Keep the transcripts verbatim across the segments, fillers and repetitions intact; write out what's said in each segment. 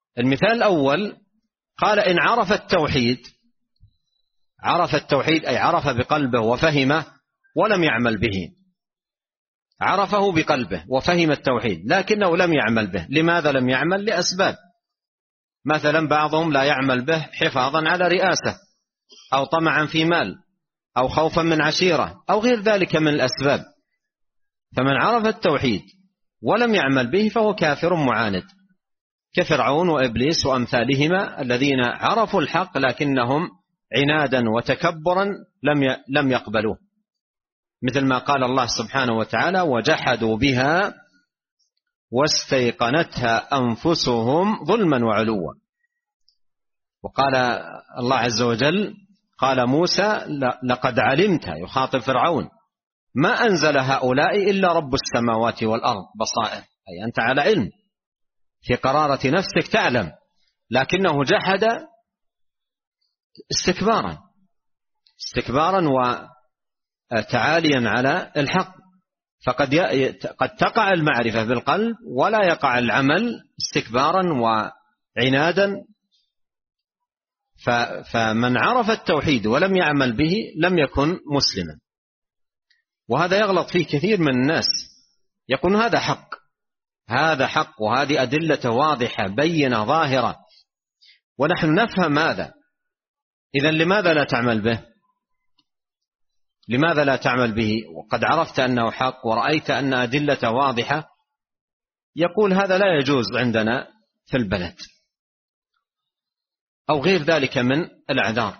المثال الأول قال إن عرف التوحيد، عرف التوحيد أي عرف بقلبه وفهمه ولم يعمل به، عرفه بقلبه وفهم التوحيد لكنه لم يعمل به. لماذا لم يعمل؟ لأسباب، مثلا بعضهم لا يعمل به حفاظا على رئاسة أو طمعا في مال أو خوفا من عشيرة أو غير ذلك من الأسباب. فمن عرف التوحيد ولم يعمل به فهو كافر معاند، كفرعون وإبليس وأمثالهما الذين عرفوا الحق لكنهم عنادا وتكبرا لم يقبلوه، مثل ما قال الله سبحانه وتعالى وجحدوا بها واستيقنتها أنفسهم ظلما وعلوا. وقال الله عز وجل قال موسى لقد علمت، يخاطب فرعون، ما أنزل هؤلاء إلا رب السماوات والأرض بصائر، أي أنت على علم في قرارة نفسك تعلم، لكنه جحد استكبارا استكبارا وتعاليا على الحق. فقد قد تقع المعرفة بالقلب ولا يقع العمل استكبارا وعنادا. فمن عرف التوحيد ولم يعمل به لم يكن مسلما، وهذا يغلط فيه كثير من الناس، يقول هذا حق، هذا حق وهذه أدلة واضحة بينة ظاهرة ونحن نفهم هذا، إذن لماذا لا تعمل به؟ لماذا لا تعمل به وقد عرفت أنه حق ورأيت أن أدلة واضحة؟ يقول هذا لا يجوز عندنا في البلد أو غير ذلك من الأعذار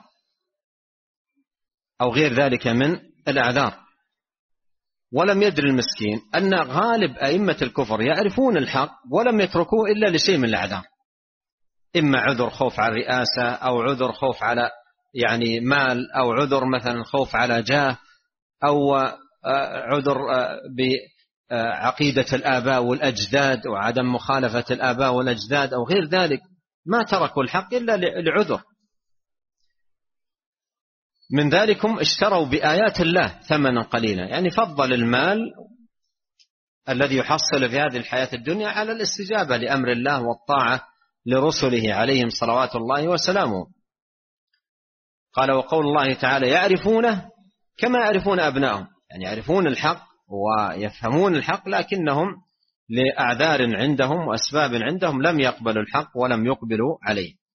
أو غير ذلك من الأعذار. ولم يدر المسكين أن غالب أئمة الكفر يعرفون الحق ولم يتركوه إلا لشيء من الأعذار، إما عذر خوف على الرئاسة أو عذر خوف على يعني مال أو عذر مثلا خوف على جاه أو عذر بعقيدة الآباء والأجداد وعدم مخالفة الآباء والأجداد أو غير ذلك، ما تركوا الحق إلا لعذر. من ذلكم اشتروا بآيات الله ثمنا قليلا، يعني فضل المال الذي يحصل في هذه الحياة الدنيا على الاستجابة لأمر الله والطاعة لرسله عليهم صلوات الله وسلامه. قال وقول الله تعالى يعرفونه كما يعرفون أبنائهم، يعني يعرفون الحق ويفهمون الحق لكنهم لأعذار عندهم وأسباب عندهم لم يقبلوا الحق ولم يقبلوا عليه.